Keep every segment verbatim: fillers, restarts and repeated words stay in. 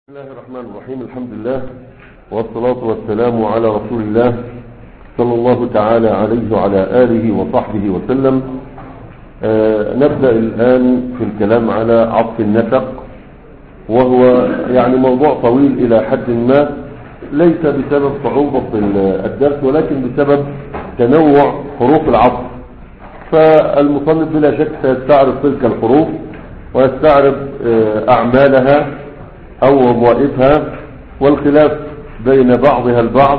بسم الله الرحمن الرحيم. الحمد لله والصلاة والسلام على رسول الله صلى الله تعالى عليه وعلى آله وصحبه وسلم. آه نبدأ الآن في الكلام على عطف النسق، وهو يعني موضوع طويل إلى حد ما، ليس بسبب صعوبة الدرس ولكن بسبب تنوع حروف العطف. فالمصنف بلا شك سيستعرض تلك الحروف ويستعرض آه أعمالها أو وظائفها والخلاف بين بعضها البعض،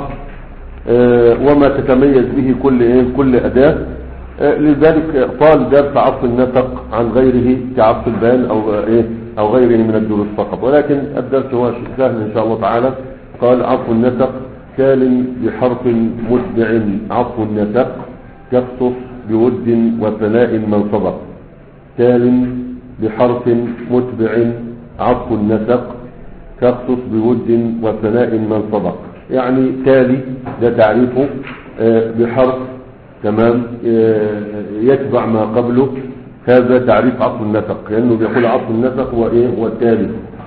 اه وما تتميز به كل ايه كل أداة. اه لذلك طال درس عطف النسق عن غيره كعطف البيان أو ايه أو غيره من الدروس فقط، ولكن الدرس هو سهل إن شاء الله تعالى. قال عطف النسق تال بحرف متبع عطف النسق كاخصص بود وثناء من سبق. تال بحرف متبع عطف النسق تخصص بود وثناء من سبق، يعني تالي ده تعريفه آه بحرف تمام آه يتبع ما قبله، هذا تعريف عطف النسق، لأنه بيقول عطف النسق هو ايه هو التالي.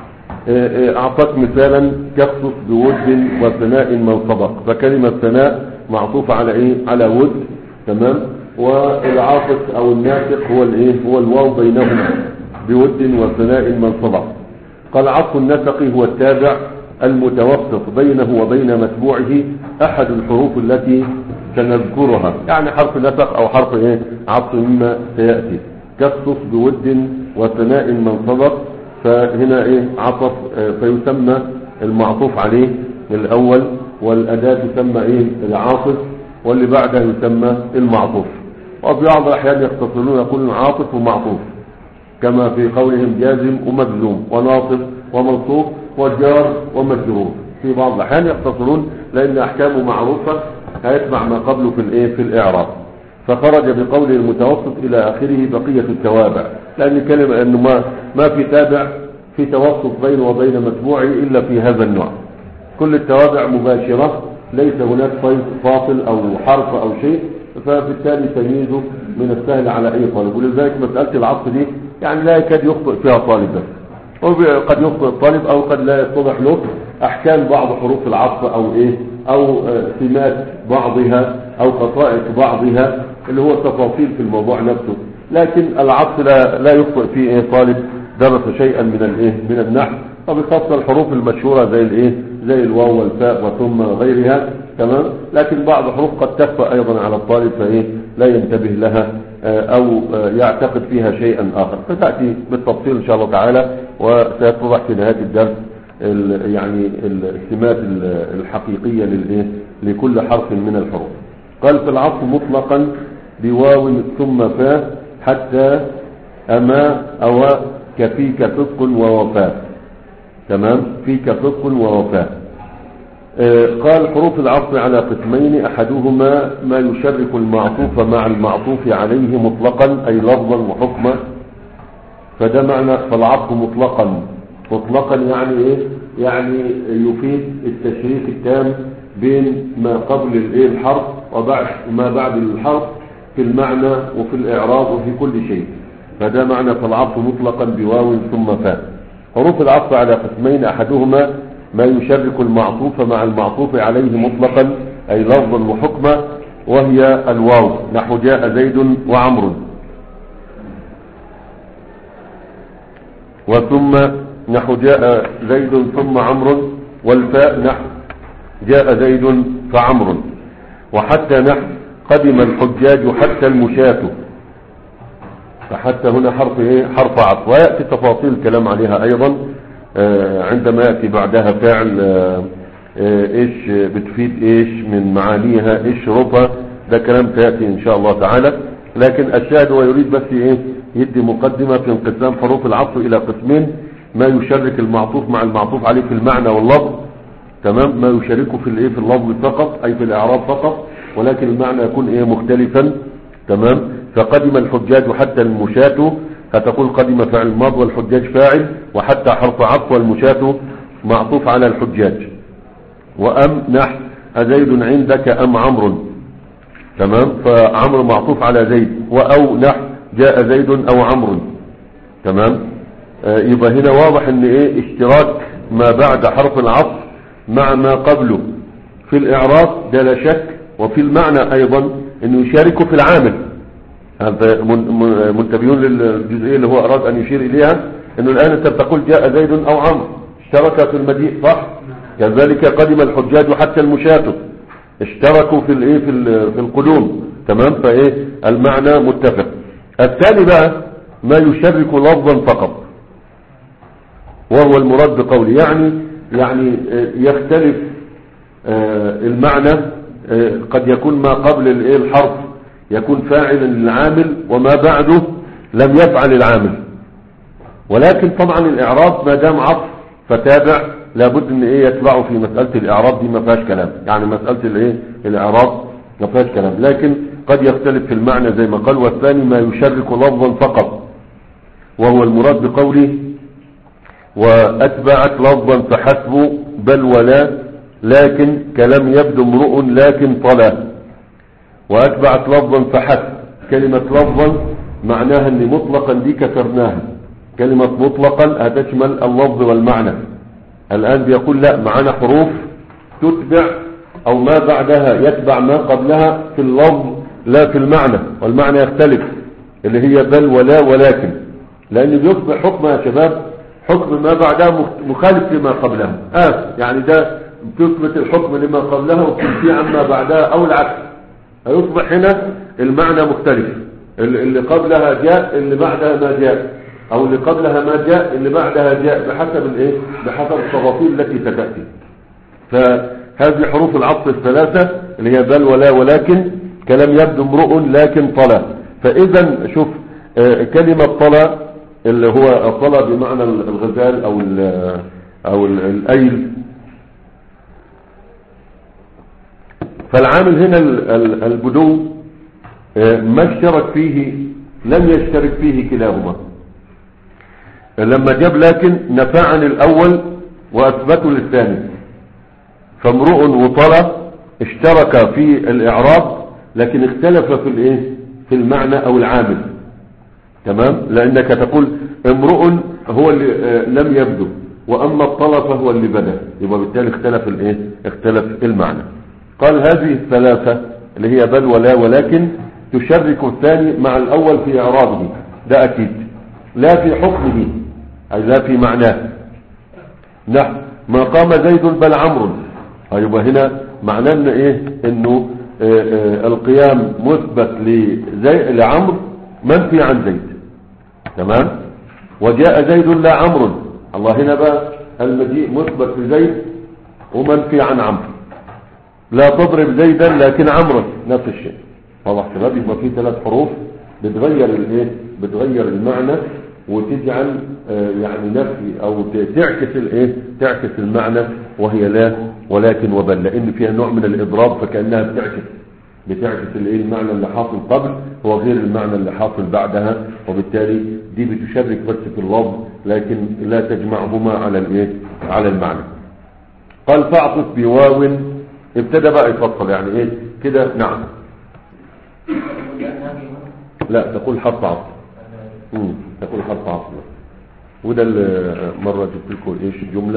آه آه اعطاك مثالا تخصص بود وثناء من سبق، فكلمة ثناء معطوفة على ايه على ود، تمام، والعاطف او الناسق هو الايه هو الواو بينهما بود وثناء من سبق. قال عطف النسق هو التابع المتوسط بينه وبين متبوعه احد الحروف التي سنذكرها، يعني حرف نسق او حرف ايه عطف مما سيأتي. كخصص بود وثناء من سبق، فهنا ايه عطف اه فيسمى المعطوف عليه الاول، والاداة تسمى ايه العاطف، واللي بعدها يسمى المعطوف. وفي بعض الاحيان يختصرون يقولون عاطف ومعطوف، كما في قولهم جازم ومجزوم وناصب ومنصوب وجار ومجرور. في بعض الاحيان يختصرون لان احكامه معروفه هيتبع ما قبله في الايه في الاعراب. فخرج بقوله المتوسط الى اخره بقيه التوابع، لان كلمه انه ما ما في تابع في توسط بينه وبين متبوعه الا في هذا النوع. كل التوابع مباشره، ليس هناك فاصل او حرف او شيء، فبالتالي تمييزه من السهل على اي طالب. ولذلك مساله العطف دي يعني لا يكاد يخطئ فيها طالب، قد يخطئ الطالب او قد لا يتضح له احكام بعض حروف العطف او ايه او سمات بعضها او خصائص بعضها اللي هو تفاصيل في الموضوع نفسه. لكن العطف لا لا يخطئ فيه ايه طالب درس شيئا من الايه من النحو، وبخاصه الحروف المشهوره زي الايه زي الواو والفاء وثم غيرها، تمام. لكن بعض الحروف قد تخفى ايضا على الطالب فايه لا ينتبه لها او يعتقد فيها شيئا اخر، فتاتي بالتفصيل ان شاء الله تعالى، وسيتضح في نهايه الدرس يعني السمات الحقيقيه للايه لكل حرف من الحروف. قال في العطف مطلقا بواو ثم فاء حتى اما او كفيك صدق ووفاء، تمام، فيك صدق ووفاء. آه قال حروف العطف على قسمين، احدهما ما يشرك المعطوف مع المعطوف عليه مطلقا اي لفظا وحكما، فده معنى فالعطف مطلقا. مطلقا يعني ايه يعني يفيد التشريك التام بين ما قبل الايه الحرف وبعد ما بعد الحرف في المعنى وفي الاعراب وفي كل شيء، فده معنى فالعطف مطلقا بواو ثم فاء. حروف العطف على قسمين، احدهما ما يشرك المعطوف مع المعطوف عليه مطلقا اي لفظا وحكما، وهي الواو نحو جاء زيد وعمر، وثم نحو جاء زيد ثم عمرو، والفاء نحو جاء زيد فعمر، وحتى نحو قدم الحجاج حتى المشاة، فحتى هنا حرف ايه حرف عطف، ويأتي تفاصيل الكلام عليها ايضا آه عندما يأتي بعدها فعل آه آه ايش بتفيد ايش من معانيها، ايش رفع، ده كلام سيأتي ان شاء الله تعالى. لكن الشاهد هو يريد بس ايه يدي مقدمة في انقسام حروف العطف الى قسمين: ما يشرك المعطوف مع المعطوف عليه في المعنى واللفظ، تمام، ما يشاركه في الايه في اللفظ فقط اي في الاعراب فقط، ولكن المعنى يكون ايه مختلفا، تمام. فقدم الحجاج حتى المشاة، فتقول قدم فعل ماض والحجاج فاعل، وحتى حرف عطف والمشاة معطوف على الحجاج. وأم نحو أزيد عندك أم عمرو، تمام، فعمرو معطوف على زيد. وأو نحو جاء زيد أو عمرو، تمام. آه يبقى هنا واضح ان ايه اشتراك ما بعد حرف العطف مع ما قبله في الإعراب ده لا شك، وفي المعنى أيضا أنه يشارك في العامل. هذا منتبهون للجزئية اللي هو أراد أن يشير إليها، أنه الآن أنت بتقول جاء زيد أو عمرو اشترك في المجيء، صح؟ كذلك قدم الحجاج حتى المشاة اشتركوا في الايه في في القدوم، تمام؟ فايه المعنى متفق. الثاني بقى ما يشرك لفظا فقط، وهو المراد بقوله، يعني يعني يختلف المعنى، قد يكون ما قبل الايه الحرف يكون فاعلا للعامل وما بعده لم يفعل العامل، ولكن طبعا الاعراب ما دام عطف فتابع لابد ان ايه يتبعه في مسألة الاعراب دي، ما فيهاش كلام، يعني مسألة الايه الاعراب ما فيهاش كلام، لكن قد يختلف في المعنى زي ما قال. والثاني ما يشرك لفظا فقط، وهو المراد بقوله واتبعت لفظا فحسب بل ولا لكن كلم يبدو امرؤ لكن طلا. واتبعت لفظا فحسب، كلمة لفظا معناها ان مطلقا دي كسرناها، كلمة مطلقا هتشمل اللفظ والمعنى. الآن بيقول لا، معنا حروف تتبع أو ما بعدها يتبع ما قبلها في اللفظ لا في المعنى، والمعنى يختلف، اللي هي بل ولا ولكن، لأن بيصبح حكم يا شباب حكم ما بعدها مخالف لما قبلها. آه يعني ده تثبت الحكم لما قبلها وتنفي عما بعدها أو العكس، هيصبح هنا المعنى مختلف، اللي قبلها جاء اللي بعدها ما جاء، او اللي قبلها ما جاء اللي بعدها جاء، بحسب الايه بحسب التفاصيل التي ستاتي. فهذه حروف العطف الثلاثه اللي هي بل ولا ولكن كلام يبدو امرؤ لكن طلع. فاذا شوف آه كلمه طلع اللي هو طلع بمعنى الغزال او ال او ال الايل، فالعامل هنا البدو آه ما اشترك فيه، لم يشترك فيه كلاهما. لما جاب لكن نفى عن الاول واثبته للثاني، فامرؤ وطلع اشترك في الاعراب لكن اختلف في الايه في المعنى او العامل، تمام؟ لانك تقول امرؤ هو اللي لم يبدو، واما الطلع فهو اللي بدا، يبقى بالتالي اختلف الايه اختلف المعنى. قال هذه الثلاثه اللي هي بل ولا ولكن تشرك الثاني مع الاول في اعرابه، ده اكيد، لا في حكمه أي لا في معناه. نحن ما قام زيد بل عمرو، يبقى هنا معناه ان ايه انه آآ آآ القيام مثبت لزي لعمرو منفي عن زيد، تمام؟ وجاء زيد لا عمرو، الله هنا بقى المجيء مثبت لزيد ومنفي عن عمرو. لا تضرب زيدا لكن عمرو نفس الشيء. واضح شباب؟ يبقى في ثلاث حروف بتغير الايه بتغير المعنى وتجعل آه يعني نفي او تعكس الايه تعكس المعنى، وهي لا ولكن وبل، لان فيها نوع من الاضراب، فكانها بتعكس بتعكس الايه المعنى اللي حاصل قبل هو غير المعنى اللي حاصل بعدها، وبالتالي دي بتشرك بس في اللفظ لكن لا تجمعهما على الايه على المعنى. قال فاعطف بواو، ابتدى بقى يفصل يعني ايه كده. نعم لا تقول حرف عطف، امم تقول حرف عطف، وده اللي مره جبت لكم ايش الجمله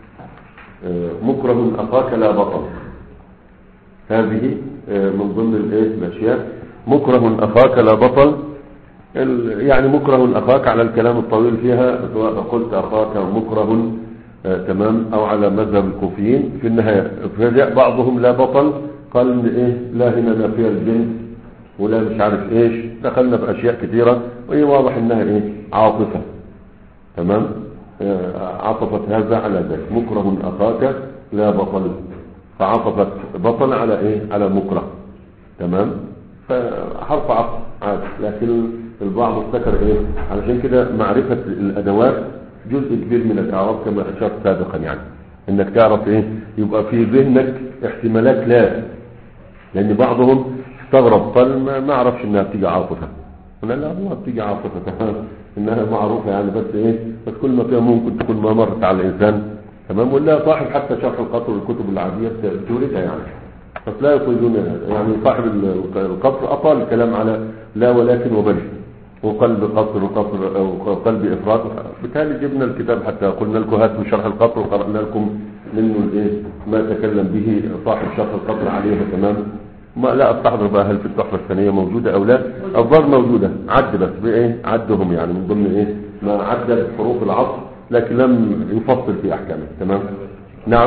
مكره اخاك لا بطل، هذه من ضمن الايه الاشياء. مكره اخاك لا بطل، يعني مكره اخاك على الكلام الطويل فيها، سواء قلت اخاك مكره آه تمام او على مذهب الكوفيين في النهايه. فجاء بعضهم لا بطل، قال ان ايه لا هنا نافيه الجنس ولا مش عارف ايش، دخلنا في اشياء كثيره، وهي واضح انها ايه عاطفه، تمام؟ آه عطفت هذا على ذلك، مكره اخاك لا بطل، فعطفت بطل على ايه على مكره، تمام؟ فحرف عطف عادي، لكن البعض افتكر ايه علشان كده معرفه الادوات جزء كبير من الاعراب كما اشرت سابقا، يعني انك تعرف ايه يبقى في ذهنك احتمالات، لا لان بعضهم استغرب قال ما, ما اعرفش انها بتيجي عاطفه، قلنا لا والله بتيجي عاطفه تمام، انها معروفه يعني، بس ايه بس كل ما فيها ممكن تكون ما مرت على الانسان، تمام؟ ولا صاحب حتى شرح القطر والكتب العاديه بتوردها يعني، بس لا يطيلون يعني. صاحب القطر اطال الكلام على لا ولكن وبل، وقلب قصر وقصر وقلب افراط. بالتالي جبنا الكتاب حتى قلنا لكم هاتوا شرح القطر وقرأنا لكم منه الايه ما تكلم به صاحب شرح القطر عليه. تمام. ما لا استحضر بقى هل في التحفة الثانية موجودة او لا. الظاهر موجودة، عد بس بايه عدهم يعني من ضمن ايه ما عدد حروف العطف لكن لم يفصل في احكامه. تمام. نعم.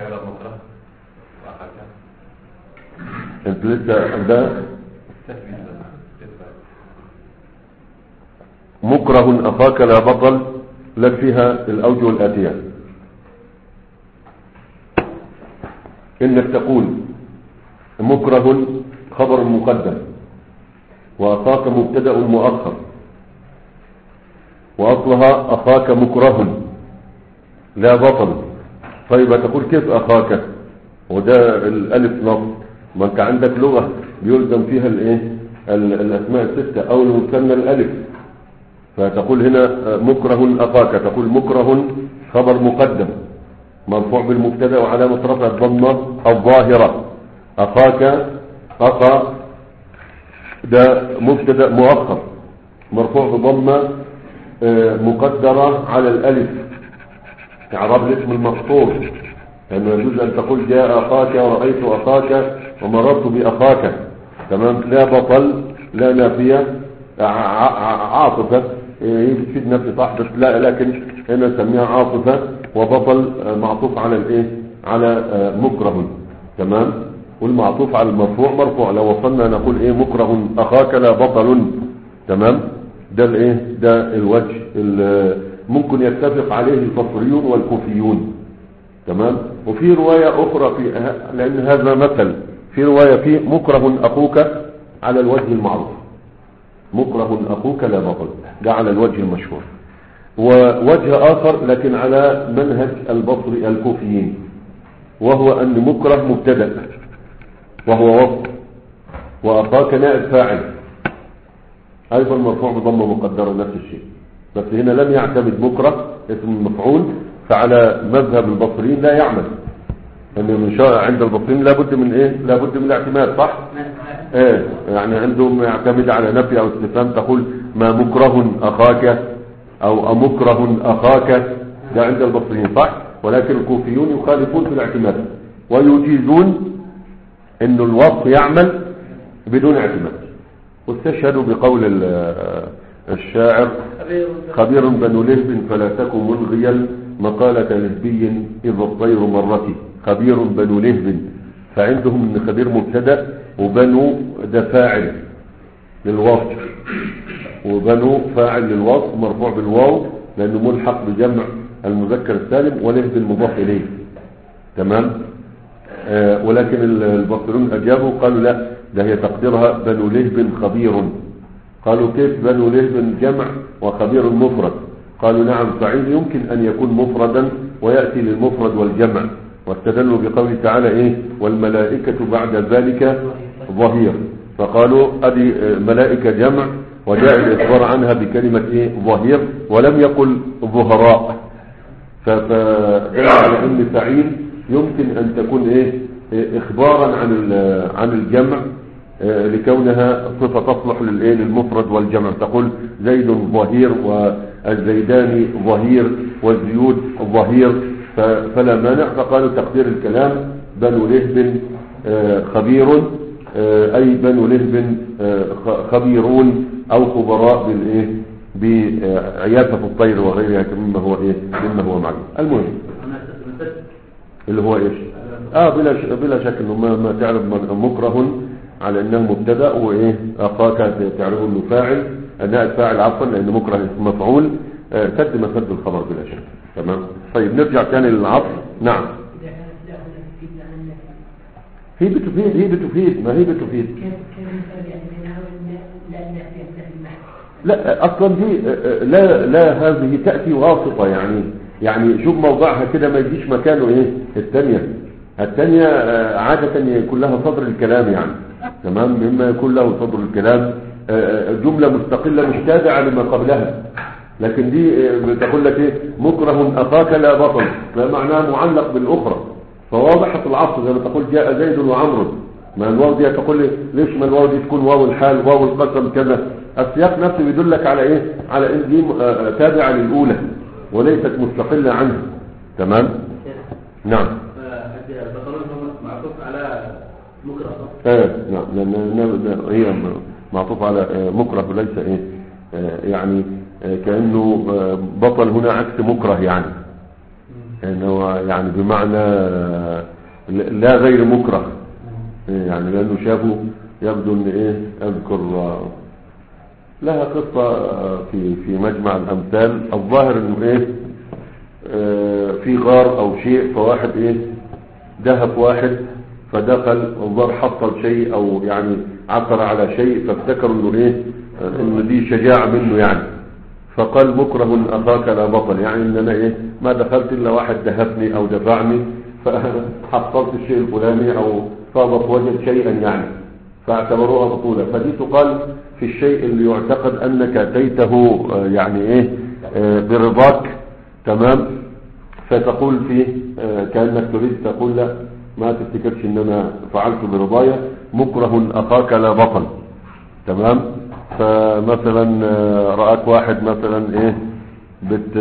انت لسه ده مكره اخاك لا بطل لك فيها الاوجه الاتيه. انك تقول مكره خبر مقدم واخاك مبتدا مؤخر واصلها اخاك مكره لا بطل. طيب تقول كيف اخاك وده الالف نصب؟ ما انت عندك لغة بيلزم فيها الايه الاسماء الستة او المثنى الالف. فتقول هنا مكره اخاك، تقول مكره خبر مقدم مرفوع بالمبتدا وعلامة رفع الضمة الظاهرة. اخاك اخا ده مبتدا مؤخر مرفوع بضمة مقدرة على الالف اعراب الاسم المقصور. لأنه يعني يجوز أن تقول جاء أخاك ورأيت أخاك ومررت بأخاك. تمام. لا بطل لا نافية عاطفة يفيد نفسي صح بس لا، لكن هنا نسميها عاطفة وبطل معطوف على الايه على مكره. تمام. والمعطوف على المرفوع مرفوع. لو وصلنا نقول ايه مكره أخاك لا بطل. تمام. ده الايه ده الوجه ممكن يتفق عليه البصريون والكوفيون. تمام. وفي رواية اخرى في لان هذا مثل في رواية في مكره اخوك على الوجه المعروف. مكره اخوك لا بطل ده على الوجه المشهور. ووجه اخر لكن على منهج البصري الكوفيين وهو ان مكره مبتدا وهو وصف واخاك نائب فاعل ايضا مرفوع بضمه مقدره نفس الشيء. بس هنا لم يعتمد مكره اسم المفعول فعلى مذهب البصريين لا يعمل. ان من شاء عند البصريين لابد من ايه لابد من الاعتماد صح. ايه يعني عندهم يعتمد على نفي او استفهام تقول ما مكره اخاك او امكره اخاك ده عند البصريين صح. ولكن الكوفيون يخالفون في الاعتماد ويجيزون ان الوصف يعمل بدون اعتماد. واستشهدوا بقول الشاعر خبير بنو لهب فلا تكن ملغيا مقالة لهبي إذا الطير مرتي. خبير بنو لهب فعندهم ان خبير مبتدا وبنو ده فاعل للوصف وبنو فاعل للوصف مرفوع بالواو لانه ملحق بجمع المذكر السالم ولهب المضاف اليه. تمام. آه ولكن البصريون اجابوا قالوا لا ده هي تقديرها بنو لهب خبير. قالوا كيف بنو لهب جمع وخبير مفرد؟ قالوا نعم فعيل يمكن ان يكون مفردا ويأتي للمفرد والجمع. واستدلوا بقوله تعالى ايه والملائكة بعد ذلك ظهير. فقالوا ادي ملائكة جمع وجاء الاخبار عنها بكلمة ايه ظهير ولم يقل ظهراء. فدل على ان فعيل يمكن ان تكون ايه اخبارا عن عن الجمع لكونها صفة تصلح للايه للمفرد والجمع. تقول زيد ظهير والزيدان ظهير والزيود ظهير فلا مانع. فقالوا تقدير الكلام بنو لهب خبير اي بنو لهب خبيرون او خبراء بالايه بعيافة الطير وغيرها مما هو ايه مما هو معلوم. المهم اللي هو ايش اه بلا ش... بلا شك انه ما, ما تعرف مكره على انه مبتدا وايه اخاك تعرفه انه فاعل نائب فاعل عفوا لان مكره اسم مفعول آه سد ما سد الخبر بلا شك. تمام. طيب نرجع ثاني للعطف. نعم. هي بتفيد هي بتفيد ما هي بتفيد لا اصلا دي لا لا هذه تأتي واسطة يعني يعني شوف موضعها كده ما يجيش مكانه ايه الثانية. الثانية عادة يكون لها صدر الكلام يعني تمام مما يكون له صدر الكلام جملة مستقلة مش تابعة لما قبلها. لكن دي بتقول لك ايه مكره اخاك لا بطل ما معناه معلق بالاخرى. فواضحة العصر زي ما تقول جاء زيد وعمر ما الواو دي تقول لي ليش ما الواو دي تكون واو الحال واو القسم كذا السياق نفسه بيدلك على ايه؟ على ان دي تابعة للاولى وليست مستقلة عنها. تمام. نعم. معطوف على مكره. اه نعم، لان هي معطوف على مكره وليس ايه يعني كأنه بطل هنا عكس مكره، يعني انه يعني بمعنى لا غير مكره، يعني لانه شافوا يبدو ان ايه اذكر لها قصة في في مجمع الامثال. الظاهر انه ايه في غار او شيء، فواحد ايه دهب واحد فدخل الظاهر حصل شيء او يعني عثر على شيء، فافتكروا انه ايه انه دي شجاعة منه يعني، فقال مكره اخاك لا بطل، يعني ان انا ايه ما دخلت الا واحد دهفني او دفعني فحصلت الشيء الفلاني او صادف وجد شيئا يعني، فاعتبروها بطولة. فدي تقال في الشيء اللي يعتقد انك اتيته يعني ايه برضاك. تمام. فتقول فيه كأنك تريد تقول لا ما تفتكرش ان انا فعلت برضايا، مكره اخاك لا بطل. تمام. فمثلا رأك واحد مثلا ايه بت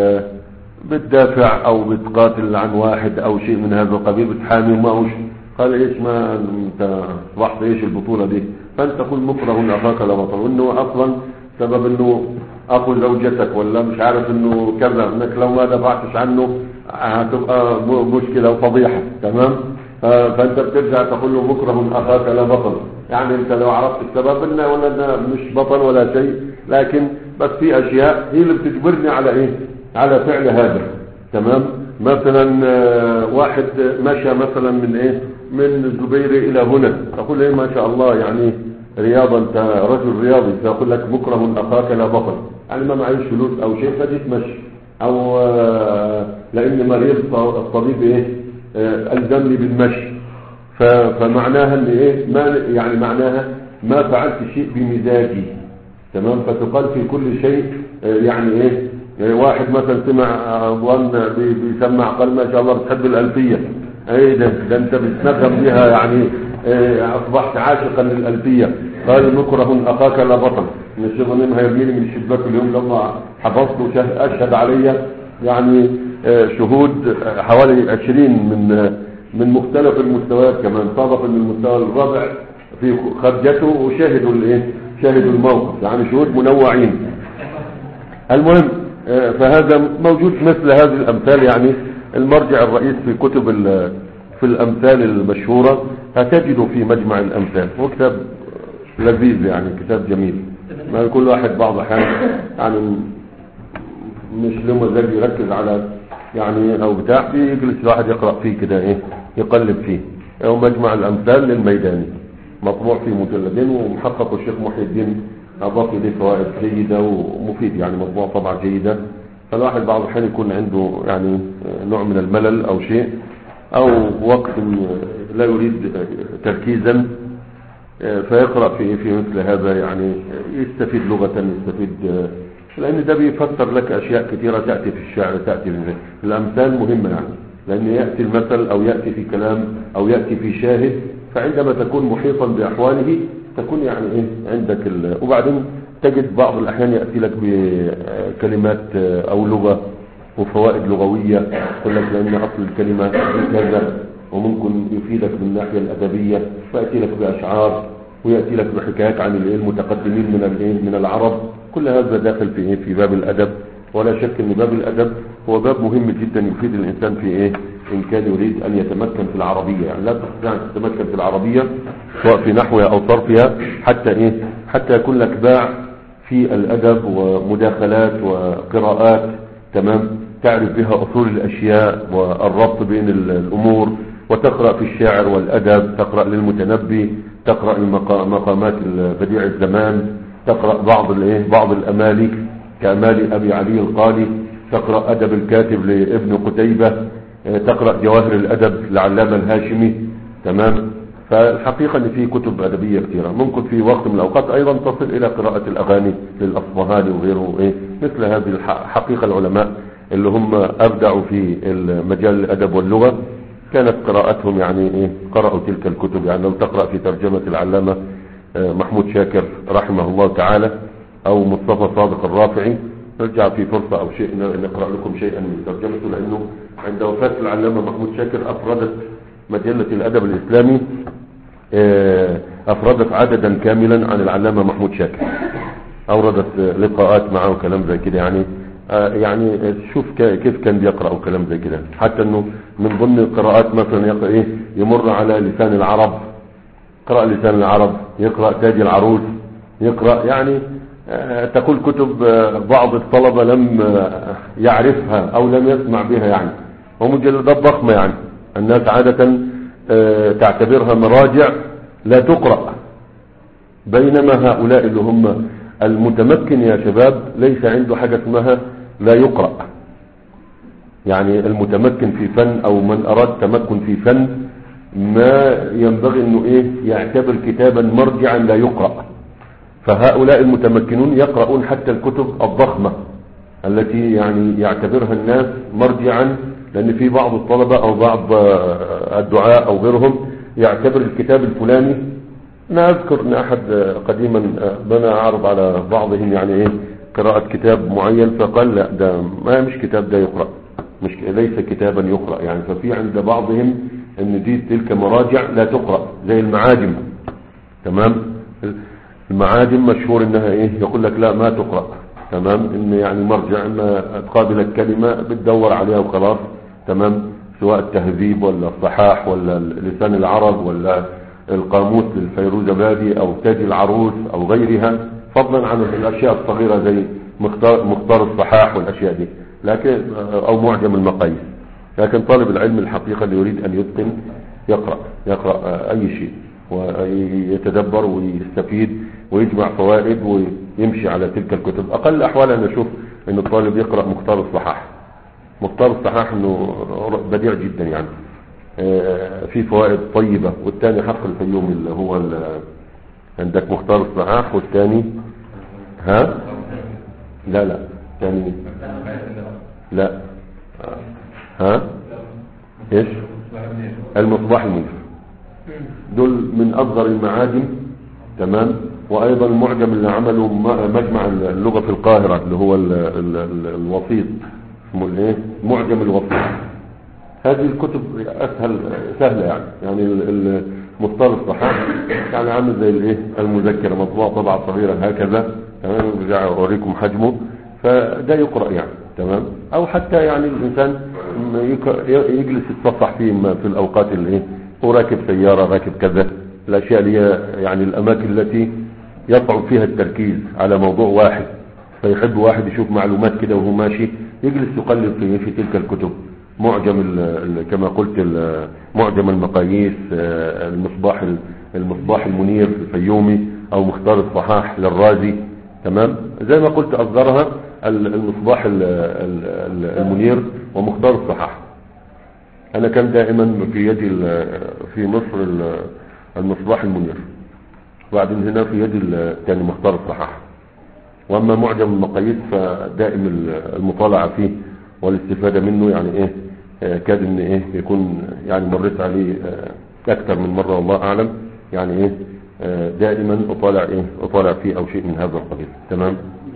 بتدافع او بتقاتل عن واحد او شيء من هذا القبيل، بتحامي وماهوش، قال ايش ما انت صبحت ايش البطولة دي، فانت تقول مكره اخاك لا بطل، وانه اصلا سبب انه اخو زوجتك ولا مش عارف انه كذا، انك لو ما دفعتش عنه هتبقى مشكلة وفضيحة. تمام. فانت بترجع تقول له مكره اخاك لا بطل، يعني انت لو عرفت السبب انه ولا مش بطل ولا شيء، لكن بس في اشياء هي اللي بتجبرني على ايه على فعل هذا. تمام. مثلا واحد مشى مثلا من ايه من الزبير الى هنا، تقول ايه ما شاء الله يعني رياضة، انت رجل رياضي، فاقول لك مكره اخاك لا بطل، يعني ما معيش فلوس او شيء فجيت مشي، او لان مريض الطبيب ايه الزمني بالمشي، فمعناها ان ايه ما يعني معناها ما فعلت شيء بمزاجي. تمام. فتقال في كل شيء يعني ايه واحد مثلا سمع ابوان بيسمع قال ما شاء الله بتحب الالفية، ايه ده ده انت بتنغم بها يعني إيه اصبحت عاشقا للالفية، قال مكره اخاك لا بطل. من الشيخ امين هيرميني من الشباك اليوم لما حفظته اشهد علي يعني شهود حوالي عشرين من من مختلف المستويات، كمان صادف ان المستوى الرابع في خرجته وشاهدوا الايه شاهدوا الموقف، يعني شهود منوعين. المهم فهذا موجود مثل هذه الامثال، يعني المرجع الرئيس في كتب في الامثال المشهورة هتجده في مجمع الامثال، هو كتاب لذيذ يعني كتاب جميل، ما كل واحد بعض احيانا يعني مش له مزاج يركز على يعني او بتاع، بيجلس الواحد يقرأ فيه كده ايه يقلب فيه. هو مجمع الامثال للميداني مطبوع في مجلدين، ومحقق الشيخ محي الدين اضاف اليه فوائد جيدة ومفيد، يعني مطبوع طبعا جيدة، فالواحد بعض الاحيان يكون عنده يعني نوع من الملل او شيء او وقت لا يريد تركيزا، فيقرأ في في مثل هذا، يعني يستفيد لغة، يستفيد لان ده بيفسر لك اشياء كثيرة تأتي في الشعر، تأتي في الامثال مهمة يعني، لان يأتي المثل او يأتي في كلام او يأتي في شاهد، فعندما تكون محيطا باحواله تكون يعني ايه عندك ال... وبعدين تجد بعض الاحيان يأتي لك بكلمات او لغة وفوائد لغوية، يقول لك لان اصل الكلمة كذا، وممكن يفيدك من الناحية الادبية، فيأتي لك باشعار ويأتي لك بحكايات عن المتقدمين من الايه من العرب. كل هذا داخل في ايه في باب الادب، ولا شك ان باب الادب هو باب مهم جدا يفيد الانسان في ايه ان كان يريد ان يتمكن في العربية، يعني لا تستطيع ان تتمكن في العربية سواء في نحوها او صرفها حتى ايه حتى يكون لك باع في الادب ومداخلات وقراءات. تمام. تعرف بها اصول الاشياء والربط بين الامور، وتقرأ في الشعر والادب، تقرأ للمتنبي، تقرأ المقامات بديع الزمان، تقرأ بعض الايه بعض الامالي كامال ابي علي القالي، تقرأ ادب الكاتب لابن قتيبة، تقرأ جواهر الادب لعلامة الهاشمي. تمام. فالحقيقة ان في كتب ادبية كثيرة، ممكن في وقت من الاوقات ايضا تصل الى قراءة الاغاني للاصفهاني وغيره ايه مثل هذه الحقيقة. العلماء اللي هم ابدعوا في المجال الادب واللغة كانت قراءتهم يعني ايه قرأوا تلك الكتب، يعني لو تقرأ في ترجمة العلامة محمود شاكر رحمه الله تعالى او مصطفى صادق الرافعي، نرجع في فرصة او شيء نقرأ لكم شيئا من ترجمته، لانه عند وفاة العلامة محمود شاكر افردت مجلة الادب الاسلامي افردت عددا كاملا عن العلامة محمود شاكر، اوردت لقاءات معه وكلام زي كده، يعني يعني شوف كيف كان بيقرأ وكلام زي كده، حتى انه من ضمن القراءات مثلا يقرأ ايه، يمر على لسان العرب، يقرأ لسان العرب، يقرأ تاج العروس، يقرأ يعني تقول كتب بعض الطلبة لم يعرفها او لم يسمع بها، يعني ومجلدات ضخمة، يعني الناس عادة تعتبرها مراجع لا تقرأ، بينما هؤلاء اللي هم المتمكن يا شباب ليس عنده حاجة اسمها لا يقرأ. يعني المتمكن في فن او من اراد تمكن في فن ما ينبغي انه ايه يعتبر كتابا مرجعا لا يقرأ. فهؤلاء المتمكنون يقرؤون حتى الكتب الضخمة التي يعني يعتبرها الناس مرجعا، لان في بعض الطلبة او بعض الدعاء او غيرهم يعتبر الكتاب الفلاني. انا اذكر ان احد قديما بنا اعرض على بعضهم يعني ايه قراءة كتاب معين، فقال لا ده ما مش كتاب ده يقرأ، مش ليس كتابا يقرأ يعني. ففي عند بعضهم ان دي تلك مراجع لا تقرأ زي المعاجم، تمام. المعاجم مشهور انها ايه يقول لك لا ما تقرأ، تمام، ان يعني مرجع ما تقابل الكلمة بتدور عليها وخلاص، تمام، سواء التهذيب ولا الصحاح ولا لسان العرب ولا القاموس للفيروزبادي او تاج العروس او غيرها، فضلا عن الاشياء الصغيرة زي مختار, مختار الصحاح والاشياء دي، لكن او معجم المقاييس. لكن طالب العلم الحقيقة اللي يريد ان يتقن يقرأ يقرأ اي شيء ويتدبر ويستفيد ويجمع فوائد ويمشي على تلك الكتب. اقل الاحوال انا اشوف ان الطالب يقرأ مختار الصحاح. مختار الصحاح انه بديع جدا يعني، في فوائد طيبة. والثاني حق الفيوم اللي هو عندك مختار الصحاح، والثاني ها لا لا ثاني لا ها ايش المصباح المنير. دول من اصغر المعاجم، تمام. وايضا المعجم اللي عمله مجمع اللغة في القاهرة اللي هو ال ال ال الوسيط، اسمه الايه معجم الوسيط. هذه الكتب اسهل سهلة يعني، يعني المختار الصحاح يعني عامل زي الايه المذكرة، مطبوع طبعة صغيرة هكذا، تمام، ارجع اوريكم حجمه، فده يقرأ يعني، تمام. او حتى يعني الانسان يجلس يتصفح فيه في الاوقات اللي ايه هو راكب سيارة راكب كذا، الاشياء اللي هي يعني الاماكن التي يصعب فيها التركيز على موضوع واحد، فيحب واحد يشوف معلومات كده وهو ماشي يجلس يقلب في في تلك الكتب. معجم كما قلت معجم المقاييس، المصباح المصباح المنير الفيومي، او مختار الصحاح للرازي، تمام. زي ما قلت اصدرها المصباح المنير ومختار الصحاح. انا كان دائما في يدي في مصر المصباح المنير، وبعدين هنا في يدي الثاني مختار الصحاح. واما معجم المقاييس فدائم المطالعة فيه والاستفادة منه، يعني ايه كاد ان ايه يكون يعني مريت عليه اكثر من مرة والله اعلم، يعني ايه دائما اطالع ايه اطالع فيه او شيء من هذا القبيل، تمام.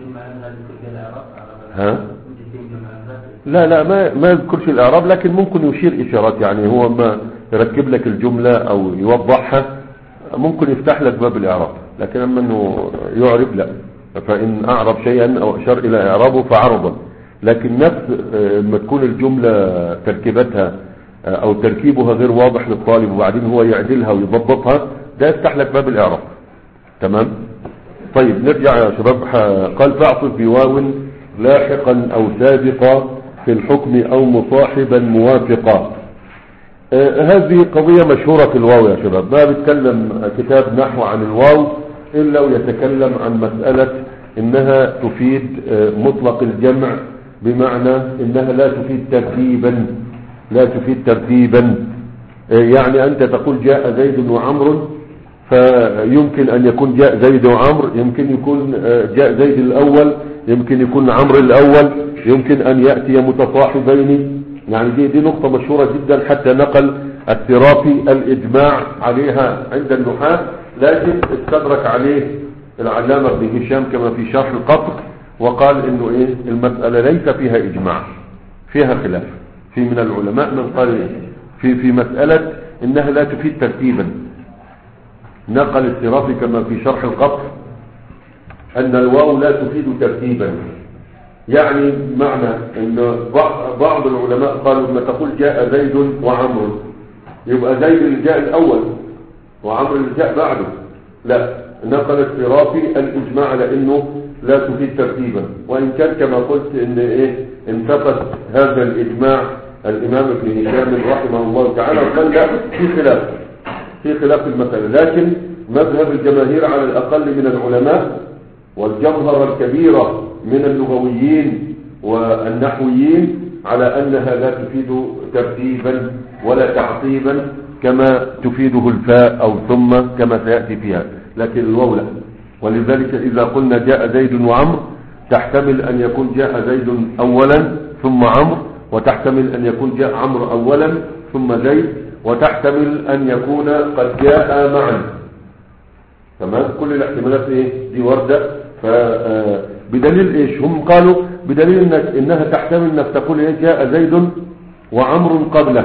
ها لا لا ما ما يذكرش الاعراب، لكن ممكن يشير اشارات، يعني هو ما يركب لك الجملة او يوضحها ممكن يفتح لك باب الاعراب، لكن اما انه يعرب لا. فان اعرب شيئا او اشار الى اعرابه فعرضا، لكن نفس ما تكون الجملة تركيبتها او تركيبها غير واضح للطالب وبعدين هو يعدلها ويضبطها، ده يفتح لك باب الاعراب، تمام. طيب نرجع يا شباب. قال فاعطف بواو لاحقا او سابقا في الحكم او مصاحبا موافقا. آه هذه قضية مشهورة في الواو يا شباب، ما بيتكلم كتاب نحو عن الواو الا ويتكلم عن مسألة انها تفيد آه مطلق الجمع، بمعنى انها لا تفيد ترتيبا، لا تفيد ترتيبا. آه يعني انت تقول جاء زيد وعمر، فيمكن ان يكون جاء زيد وعمر، يمكن يكون آه جاء زيد الاول، يمكن يكون عمرو الاول، يمكن ان يأتي متصاحبين. يعني دي, دي نقطة مشهورة جدا، حتى نقل الثرافي الاجماع عليها عند النحاة، لكن استدرك عليه العلامة ابن هشام كما في شرح القطر، وقال انه ايه المسألة ليس فيها اجماع، فيها خلاف. في من العلماء من قال إيه؟ في في مسألة انها لا تفيد ترتيبا. نقل الصرافي كما في شرح القطر ان الواو لا تفيد ترتيبا، يعني معنى ان بعض العلماء قالوا لما تقول جاء زيد وعمرو يبقى زيد اللي جاء الاول وعمرو اللي جاء بعده. لا، نقل الصرافي الاجماع على انه لا تفيد ترتيبا، وان كان كما قلت ان ايه انتقد هذا الاجماع الامام ابن هشام رحمه الله تعالى وقال لا، في خلاف في خلاف المسألة. لكن مذهب الجماهير على الاقل من العلماء والجمهرة الكبيرة من اللغويين والنحويين على انها لا تفيد ترتيبا ولا تعقيبا كما تفيده الفاء او ثم كما سيأتي فيها، لكن الواو لا. ولذلك اذا قلنا جاء زيد وعمرو تحتمل ان يكون جاء زيد اولا ثم عمرو، وتحتمل ان يكون جاء عمرو اولا ثم زيد، وتحتمل ان يكون قد جاء معا. تمام، كل الاحتمالات ايه دي وردة. فبدليل ايش هم قالوا؟ بدليل انك انها تحتمل انك تقول ايه جاء زيد وعمرو قبله،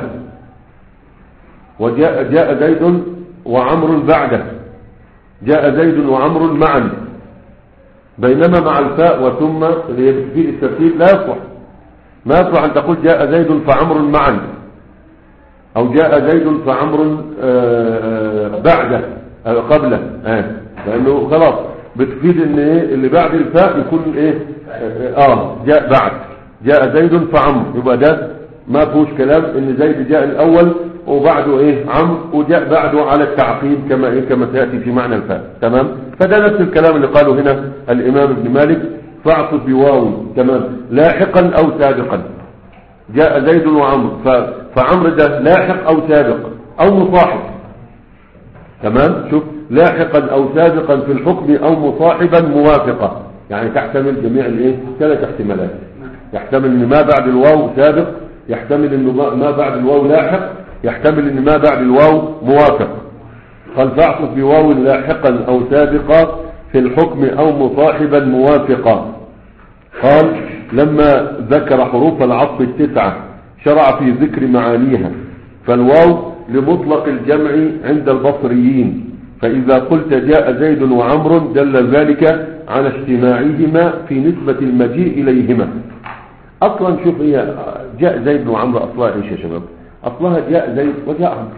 وجاء جاء زيد وعمرو بعده، جاء زيد وعمرو معا. بينما مع الفاء وثم اللي في الترتيب لا يصلح، ما يصلح ان تقول جاء زيد فعمرو معا، او جاء زيد فعمرو بعده قبله، لانه خلاص بتفيد ان ايه اللي بعد الفاء يكون ايه اه جاء بعد، جاء زيد فعمرو، يبقى ده ما فيهوش كلام ان زيد جاء الاول وبعده ايه عمرو، وجاء بعده على التعقيب كما ايه كما تاتي في معنى الفاء. تمام، فده نفس الكلام اللي قاله هنا الامام ابن مالك، فاعطف بواو تمام لاحقا او سابقا. جاء زيد وعمرو، فعمرو ده لاحق او سابق او مصاحب. تمام، شوف لاحقا او سابقا في الحكم او مصاحبا موافقة، يعني تحتمل جميع الايه ثلاث احتمالات. يحتمل ان ما بعد الواو سابق، يحتمل انه ما بعد الواو لاحق، يحتمل ان ما بعد الواو موافق. قال فاعطف بواو لاحقا او سابقا في الحكم او مصاحبا موافقا. قال لما ذكر حروف العطف التسعة شرع في ذكر معانيها، فالواو لمطلق الجمع عند البصريين، فإذا قلت جاء زيد وعمر دل ذلك على اجتماعهما في نسبة المجيء إليهما. أصلا شوف هي جاء زيد وعمر أصلها إيش يا شباب؟ أصلها جاء زيد وجاء عمر،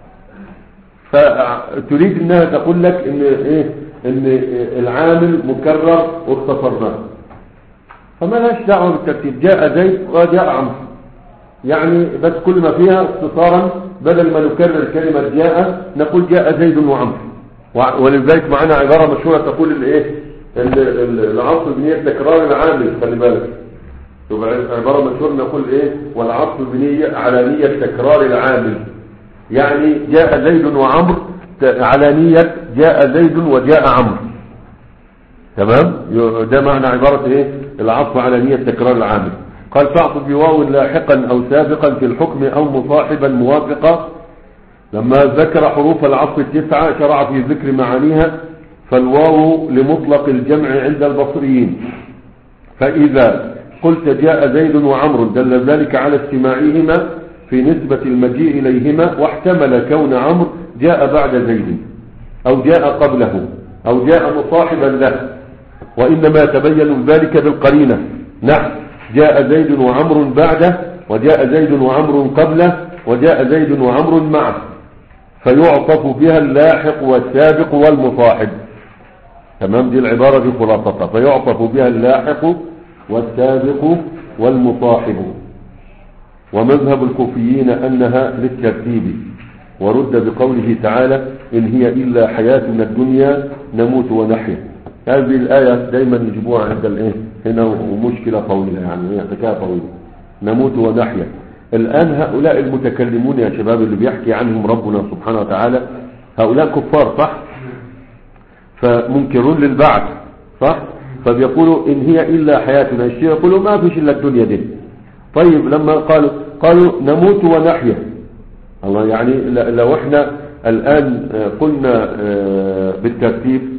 فتريد أنها تقول لك إن إيه إن العامل مكرر واختصرناه، فما لهاش دعوة بالترتيب. جاء زيد وجاء عمر، يعني بس كل ما فيها اختصارا، بدل ما نكرر كلمة جاء نقول جاء زيد وعمر. ولذلك معنا عبارة مشهورة تقول الايه العطف بنية تكرار العامل، خلي بالك تبقى عبارة مشهورة نقول ايه والعطف بنية على نية تكرار العامل، يعني جاء زيد وعمر على نية جاء زيد وجاء عمر. تمام، ده معنى عبارة ايه العطف على نية تكرار العامل. قال فاعطف بواو لاحقا او سابقا في الحكم او مصاحبا موافقا. لما ذكر حروف العطف التسعة شرع في ذكر معانيها، فالواو لمطلق الجمع عند البصريين، فإذا قلت جاء زيد وعمر دل ذلك على اجتماعهما في نسبة المجيء إليهما، واحتمل كون عمرو جاء بعد زيد أو جاء قبله أو جاء مصاحبا له، وإنما يتبين ذلك بالقرينة. نعم، جاء زيد وعمر بعده، وجاء زيد وعمر قبله، وجاء زيد وعمر معه، فيعطف بها اللاحق والسابق والمصاحب. تمام، دي العبارة دي خلاصتها، فيعطف بها اللاحق والسابق والمصاحب. ومذهب الكوفيين أنها للترتيب، ورد بقوله تعالى إن هي إلا حياتنا الدنيا نموت ونحيا. هذه الآية دايما يجيبوها عند الايه هنا، ومشكلة طويلة يعني هي حكاية طويلة، نموت ونحيا. الآن هؤلاء المتكلمون يا شباب اللي بيحكي عنهم ربنا سبحانه وتعالى، هؤلاء كفار صح، فمنكرون للبعث صح، فبيقولوا إن هي إلا حياتنا، الشيء يقولوا ما فيش إلا الدنيا دي. طيب لما قالوا قالوا نموت ونحيا، الله يعني لو احنا الآن قلنا بالترتيب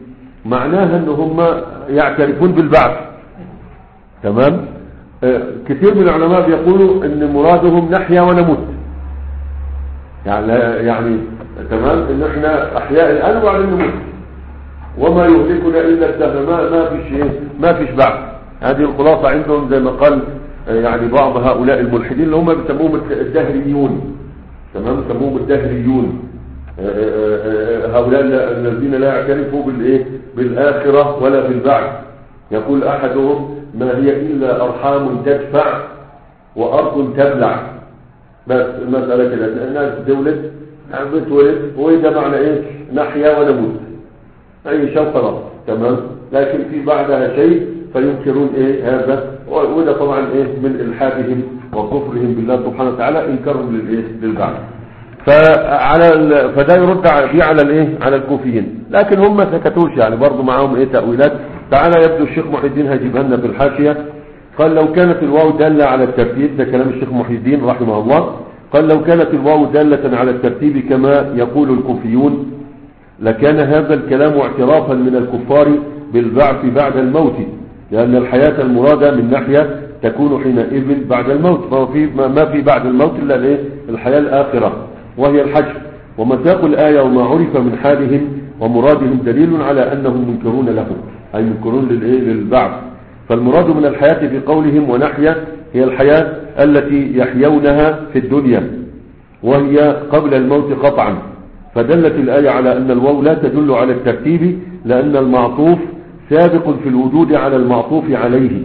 معناها ان هم يعترفون بالبعث. تمام. آه كثير من العلماء بيقولوا ان مرادهم نحيا ونموت، يعني يعني تمام ان احنا احياء الان وبعدين نموت، وما يهلكنا الا الدهر، ما ما فيش ايه ما فيش بعث. هذه الخلاصه عندهم زي ما قال يعني بعض هؤلاء الملحدين اللي هم بيسموهم الدهريون. تمام. بيسموهم الدهريون، هؤلاء الذين لا يعترفوا بالايه بالاخره ولا بالبعث. يقول احدهم ما هي الا ارحام تدفع وارض تبلع. بس المساله كده، الناس تولد بتولد وده معنى ايه نحيا ونموت، اي شيء خلاص. تمام. لكن في بعدها شيء فينكرون ايه هذا، وده طبعا ايه من الحادهم وكفرهم بالله سبحانه وتعالى، انكرهم للايه للبعث. فعلى ال... فده يرد بيه على الايه على الكوفيين، لكن هم ما سكتوش يعني برضه معاهم ايه تاويلات. تعالى يبدو الشيخ محي الدين هيجيبها لنا في الحاشيه. قال لو كانت الواو داله على الترتيب، ده كلام الشيخ محي الدين رحمه الله. قال لو كانت الواو داله على الترتيب كما يقول الكوفيون لكان هذا الكلام اعترافا من الكفار بالبعث بعد الموت، لأن الحياة المرادة من ناحية تكون حينئذ بعد الموت، فهو في ما في بعد الموت إلا الايه الحياة الآخرة وهي الحشر. ومساق الآية وما عرف من حالهم ومرادهم دليل على أنهم منكرون له، أي منكرون للايه للبعث. فالمراد من الحياة في قولهم ونحيا هي الحياة التي يحيونها في الدنيا وهي قبل الموت قطعا. فدلت الآية على أن الواو لا تدل على الترتيب، لأن المعطوف سابق في الوجود على المعطوف عليه.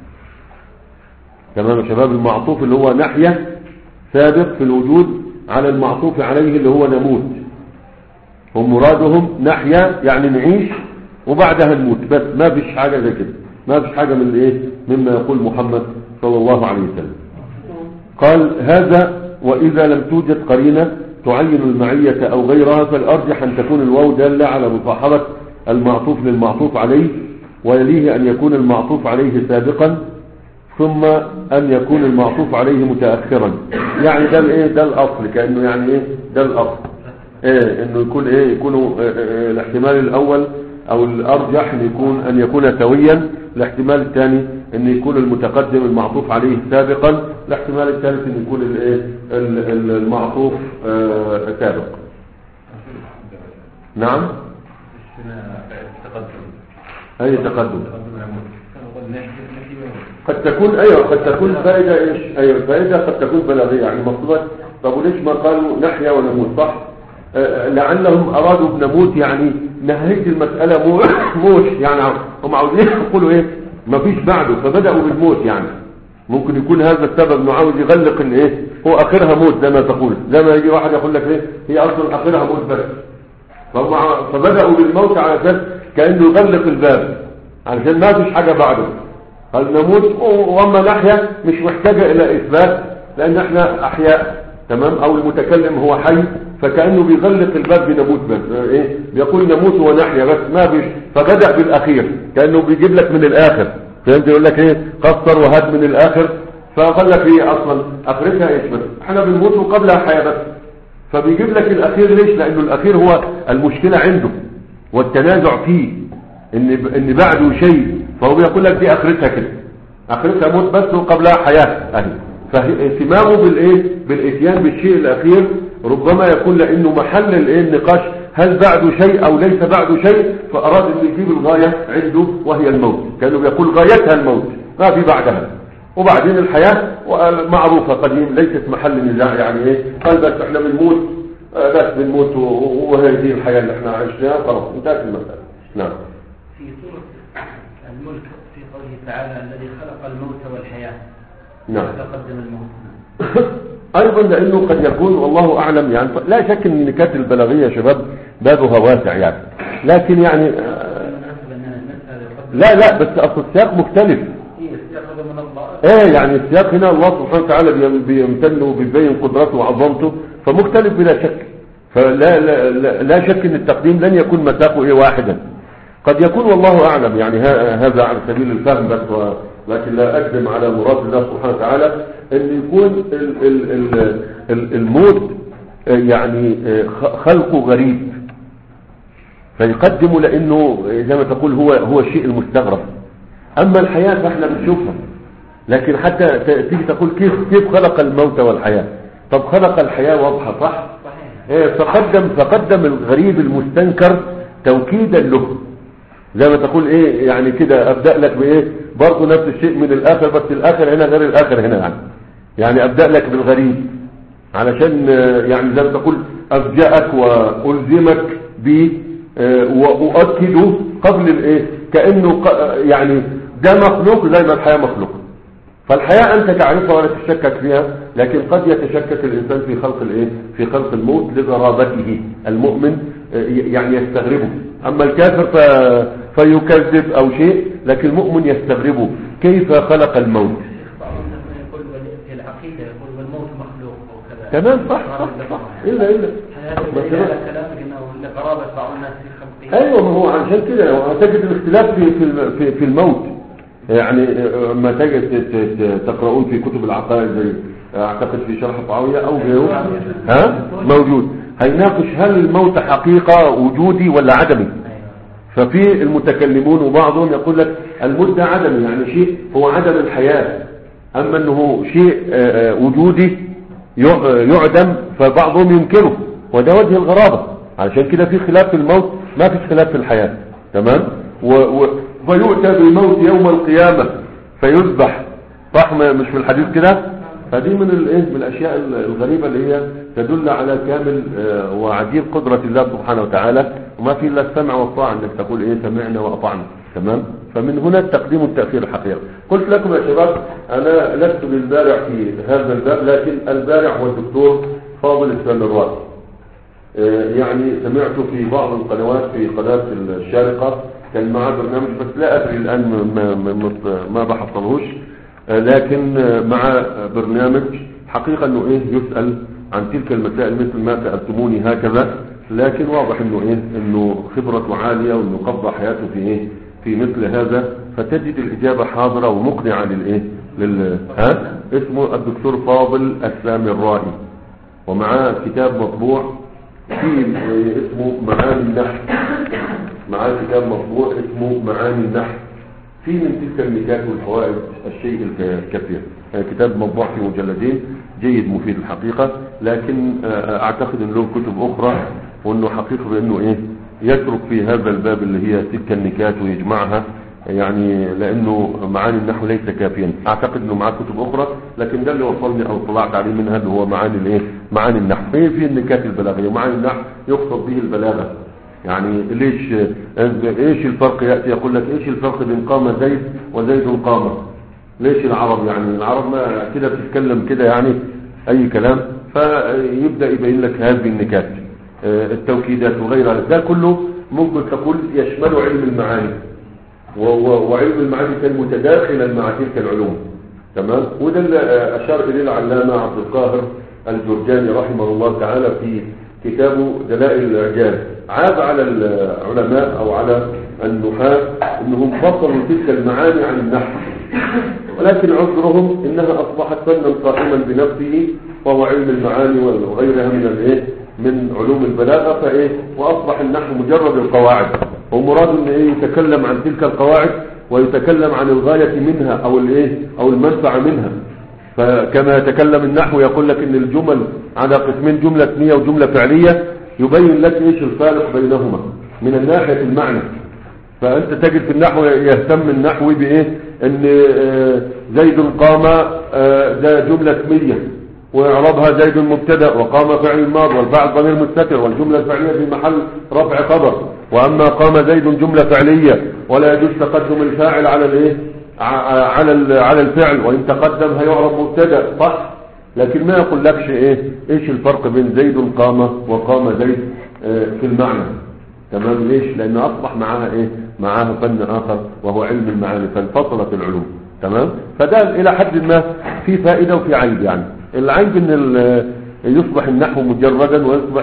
تمام يا شباب. المعطوف اللي هو نحيا سابق في الوجود على المعطوف عليه اللي هو نموت. هم مرادهم نحيا يعني نعيش وبعدها نموت، بس ما فيش حاجة زي كده، ما فيش حاجة من ايه مما يقول محمد صلى الله عليه وسلم. قال هذا وإذا لم توجد قرينة تعين المعية أو غيرها، فالأرجح أن تكون الواو دالة على مصاحبة المعطوف للمعطوف عليه، ويليه أن يكون المعطوف عليه سابقا ثم أن يكون المعطوف عليه متأخرا. يعني ده الايه ده الأصل، كأنه يعني ايه ده الأصل ايه انه يكون ايه يكون إيه إيه الاحتمال الأول أو الأرجح أن يكون أن يكون سويا، الاحتمال الثاني أن يكون المتقدم المعطوف عليه سابقا، الاحتمال الثالث أن يكون الايه المعطوف آه سابق. نعم. أي تقدم قد تكون أيوة قد تكون فائدة إيش أيوة فائدة قد تكون بلاغية يعني مقصودة. طب وليش ما قالوا نحيا ونموت؟ صح. آه لعلهم أرادوا بنموت يعني نهاية المسألة موت، يعني هم عاوزين يقولوا إيه ما فيش بعده فبدأوا بالموت. يعني ممكن يكون هذا السبب انه عاوز يغلق الايه هو اخرها موت زي ما تقول، زي ما يجي واحد يقول لك ايه هي اصلا اخرها موت بس، فبدأوا بالموت على اساس كأنه يغلق الباب علشان ما فيش حاجة بعده. قال نموت واما نحيا مش محتاجة الى اثبات لان احنا احياء. تمام. او المتكلم هو حي فكأنه بيغلق الباب بنموت بس ايه بيقول نموت ونحيا بس ما بيش، فبدأ بالاخير كأنه بيجيب لك من الاخر. فهمت؟ يقول لك ايه قصر وهات من الاخر، فقال لك ايه اصلا اخرتها ايش بس احنا بنموت وقبلها حياة بس، فبيجيب لك الاخير. ليش؟ لانه الاخير هو المشكلة عنده والتنازع فيه ان ان بعده شيء، فهو بيقول لك دي اخرتها كده اخرتها موت بس وقبلها حياة اهي. فاهتمامه بالايه بالاتيان بالشيء الاخير ربما يكون لانه محل الايه النقاش هل بعده شيء او ليس بعده شيء، فاراد ان يجيب الغاية عنده وهي الموت، كانه بيقول غايتها الموت ما في بعدها. وبعدين الحياة معروفة قديم ليست محل نزاع، يعني ايه قال بس احنا بنموت بس بنموت وهي دي الحياة اللي احنا عشناها خلاص انتهت المسألة. نعم. في سورة الملك في قوله تعالى الذي خلق الموت والحياة نعم تقدم الموت ايضا لانه قد يكون والله اعلم، يعني لا شك ان النكات البلاغية يا شباب بابها واسع يعني، لكن يعني لا لا بس اصل السياق مختلف. ايه يعني السياق هنا الله سبحانه وتعالى بيمتن وبيبين قدرته وعظمته فمختلف بلا شك، فلا لا, لا, لا شك ان التقديم لن يكون مساقه ايه واحدا. قد يكون والله اعلم يعني هذا على سبيل الفهم بس، لكن لا اكذب على مراد الله سبحانه وتعالى ان يكون ال ال ال ال الموت يعني خلقه غريب، فيقدمه لانه زي ما تقول هو هو الشيء المستغرب. اما الحياة فاحنا بنشوفها، لكن حتى تيجي تقول كيف كيف خلق الموت والحياة؟ طب خلق الحياة واضحة صح؟ ايه فقدم فقدم الغريب المستنكر توكيدا له، زي ما تقول ايه يعني كده ابدأ لك بايه برضه نفس الشيء من الاخر، بس الاخر هنا غير الاخر هنا يعني يعني ابدأ لك بالغريب علشان يعني زي ما تقول افجأك والزمك ب واؤكده قبل الايه كأنه يعني ده مخلوق زي ما الحياة مخلوق. فالحياة انت تعرفها ولا تشكك فيها، لكن قد يتشكك الانسان في خلق الايه في خلق الموت لغرابته. المؤمن يعني يستغربه، اما الكافر ف... فيكذب او شيء، لكن المؤمن يستغربه كيف خلق الموت. يقول في العقيدة يقول والموت مخلوق او كذا. تمام صح صح صح الا الا هذا كلامك انه لقرابة بعض الناس في خلقه. ايوه ما هو عشان كده تجد الاختلاف في في في الموت. يعني ما تجد تقرؤون في كتب العقائد زي اعتقد في شرح طاوية او غيره ها موجود هيناقش هل الموت حقيقة وجودي ولا عدمي. ففي المتكلمون وبعضهم يقول لك الموت ده عدمي، يعني شيء هو عدم الحياة، اما انه شيء وجودي يعدم فبعضهم ينكره، وده وجه الغرابة. علشان كده في خلاف في الموت، ما في خلاف في الحياة. تمام. و... و... ويؤتى بالموت يوم القيامة فيذبح صح مش في الحديث كده. فدي من الايه من الاشياء الغريبة اللي هي تدل على كامل وعجيب قدرة الله سبحانه وتعالى، وما في الا السمع والطاعة انك تقول ايه سمعنا واطعنا. تمام. فمن هنا التقديم والتأخير الحقيقي. قلت لكم يا شباب انا لست بالبارع في هذا الباب، لكن البارع هو الدكتور فاضل السامرائي. يعني سمعته في بعض القنوات، في قناة الشارقة كان معاه برنامج بس لا أدري الآن ما, ما, ما بحصلهوش، لكن مع برنامج حقيقة أنه إيه يسأل عن تلك المسائل مثل ما سألتموني هكذا، لكن واضح أنه إيه أنه خبرته عالية وأنه قضى حياته في إيه في مثل هذا، فتجد الإجابة حاضرة ومقنعة للإيه لل ها اسمه الدكتور فاضل السامرائي، ومعاه كتاب مطبوع في اسمه معاني النحو. معاه كتاب مطبوع اسمه معاني النحو، في من تلك النكات والفوائد الشيء الكثير. كتاب مطبوع في مجلدين جيد مفيد الحقيقة، لكن اعتقد ان له كتب اخرى، وانه حقيقة بانه ايه يترك في هذا الباب اللي هي تلك النكات ويجمعها، يعني لانه معاني النحو ليس كافيا. اعتقد انه معاه كتب اخرى، لكن ده اللي وصلني او طلعت عليه منها اللي هو معاني الايه معاني النحو. في في النكات البلاغية ومعاني النحو يقصد به البلاغة. يعني ليش ايش الفرق؟ يأتي يقول لك ايش الفرق بين قام زيد وزيد قام؟ ليش العرب يعني العرب ما كده بتتكلم كده يعني اي كلام، فيبدأ يبين لك هذه النكات التوكيدات وغيرها. ده كله ممكن تقول يشمل علم المعاني، وعلم المعاني كان متداخلا مع تلك العلوم. تمام. وده اللي اشار اليه العلامة عبد القاهر الجرجاني رحمه الله تعالى في كتابه دلائل الاعجاز. عاب على العلماء او على النحاة انهم فصلوا تلك المعاني عن النحو، ولكن عذرهم انها اصبحت فنا قائما بنفسه، وهو علم المعاني وغيرها من الايه من علوم البلاغة. فايه واصبح النحو مجرد القواعد، ومراد ان ايه يتكلم عن تلك القواعد ويتكلم عن الغاية منها او الايه او المنفعة منها. فكما يتكلم النحو يقول لك ان الجمل على قسمين، جملة اسمية وجملة فعلية، يبين لك ايش الفارق بينهما من الناحية المعنى. فانت تجد في النحو يهتم النحو بايه ان زيد قام ده جملة اسمية ويعربها زيد مبتدا وقام فعل الماضي والبعض ضمير مستتر والجملة الفعلية في محل رفع خبر. واما قام زيد جملة فعلية ولا يجوز تقدم الفاعل على الايه على على الفعل، وان تقدم هيعرب مبتدا صح، لكن ما يقول لكش ايه ايش الفرق بين زيد قام وقام زيد في المعنى. تمام. ليش؟ لان اصبح معاها ايه معاها فن اخر وهو علم المعاني، فانفصلت العلوم. تمام. فده الى حد ما في فائدة وفي عيب. يعني العيب ان يصبح النحو مجردا ويصبح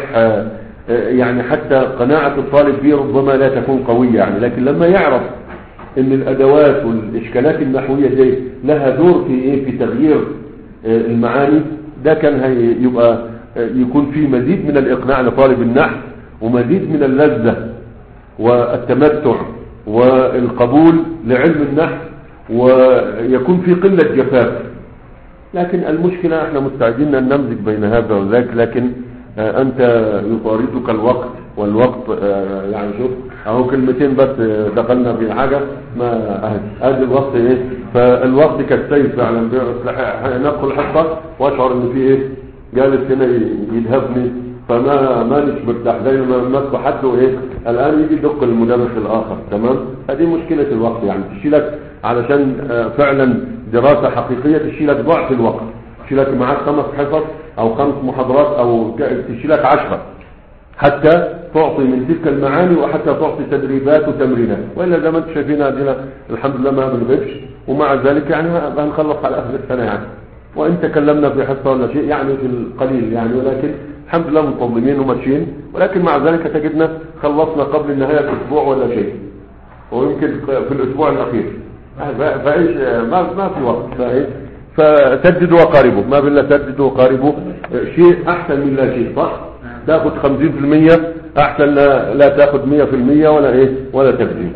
يعني حتى قناعة الطالب به ربما لا تكون قوية يعني، لكن لما يعرف ان الادوات والاشكالات النحوية دي لها دور في ايه في تغيير المعاني، ده كان هيبقى يكون فيه مزيد من الاقناع لطالب النحو ومزيد من اللذة والتمتع والقبول لعلم النحو، ويكون في قلة جفاف. لكن المشكلة احنا مستعدين ان نمزج بين هذا وذاك، لكن اه انت يطاردك الوقت، والوقت اه يعني شوف اهو كلمتين بس دخلنا في حاجة ما ادي الوقت ايه. فالوقت كالسيف فعلا، ندخل حصة واشعر ان في ايه جالس هنا يدهبني، فما ما نش مرتاح زي ما مسكوا حد وايه الان يجي يدق المدرس الاخر. تمام، هذه مشكلة الوقت يعني. تشيلك علشان اه فعلا دراسة حقيقية تشيلك ضعف الوقت، تشيلك معاك خمس حصص او خمس محاضرات او تشيلك عشرة حتى تعطي من تلك المعاني، وحتى تعطي تدريبات وتمرينات. والا زي ما انتم شايفين هذه الحمد لله ما بنغيبش، ومع ذلك يعني هنخلص على اخر السنة يعني، وان تكلمنا في حصة ولا شيء يعني في القليل يعني، ولكن الحمد لله منتظمين وماشيين. ولكن مع ذلك تجدنا خلصنا قبل النهاية باسبوع ولا شيء، ويمكن في الاسبوع الاخير. فايش ما ما في وقت. فايش فتجدوا وقاربوا، ما بالله تجدوا وقاربوا شيء احسن من لا شيء. صح، تاخذ خمسين في المية احسن لا, لا تاخذ مية في المية ولا ايه ولا تبذل.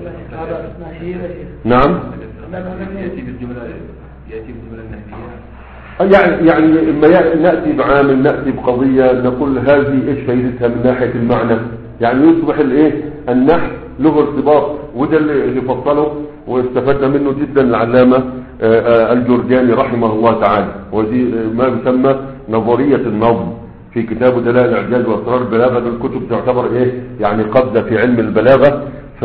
نعم، ياتي بالجمله ياتي بالجمله النهائيه يعني يعني لما ناتي بعامل، ناتي بقضيه نقول هذه ايش فائدتها من ناحيه المعنى، يعني يصبح الايه النحو له ارتباط. وده اللي فصله واستفدنا منه جدا العلامه الجرجاني رحمه الله تعالى، ودي ما يسمى نظريه النظم في كتابه دلائل الاعجاز واسرار البلاغه. الكتب تعتبر ايه يعني قبضه في علم البلاغه،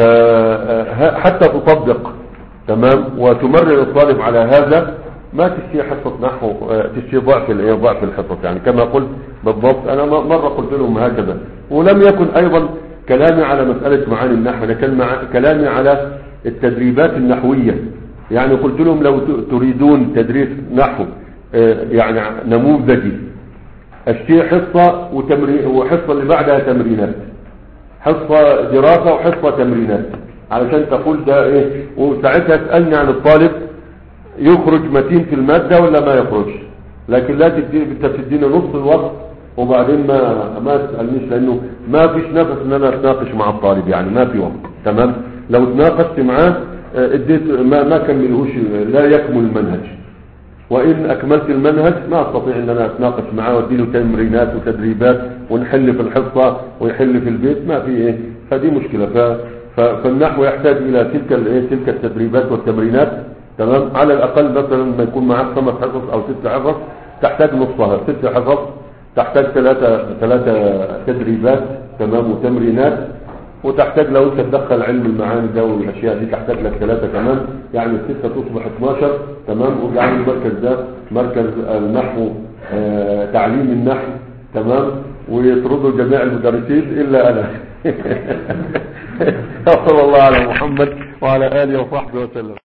فحتى تطبق تمام وتمرر الطالب على هذا. ما تشتي حصة نحو، تشتي ضعف ضعف الحصص يعني كما قلت بالضبط. انا مرة قلت لهم هكذا، ولم يكن ايضا كلامي على مسألة معاني النحو، لكن كلامي على التدريبات النحوية. يعني قلت لهم لو تريدون تدريس نحو يعني نموذجي، اشتي حصة وتمرين، وحصة اللي بعدها تمرينات، حصة دراسة وحصة تمرينات، علشان تقول ده ايه. وساعتها تسألني عن الطالب يخرج متين في المادة ولا ما يخرج. لكن لا تديني نص الوقت وبعدين ما ما تسألنيش، لانه ما فيش نفس ان انا اتناقش مع الطالب يعني، ما في وقت. تمام، لو تناقشت معاه اديت ما ما كملهوش، لا يكمل المنهج. وان اكملت المنهج ما استطيع ان انا اتناقش معاه واديله تمرينات وتدريبات ونحل في الحصة ويحل في البيت، ما في ايه. فدي مشكلة. ف فالنحو يحتاج الى تلك الايه تلك التدريبات والتمرينات. تمام، على الاقل مثلا لما يكون معك خمس حصص او ست حصص تحتاج نصها. ست حصص تحتاج ثلاثة ثلاثة تدريبات تمام وتمرينات، وتحتاج لو انت تدخل علم المعاني ده والاشياء دي تحتاج لك ثلاثة كمان، يعني الستة تصبح اثناشر. تمام، وجعل المركز ده مركز النحو آه تعليم النحو. تمام، ويطردوا جميع المدرسين الا انا. صلى الله على محمد وعلى اله وصحبه وسلم.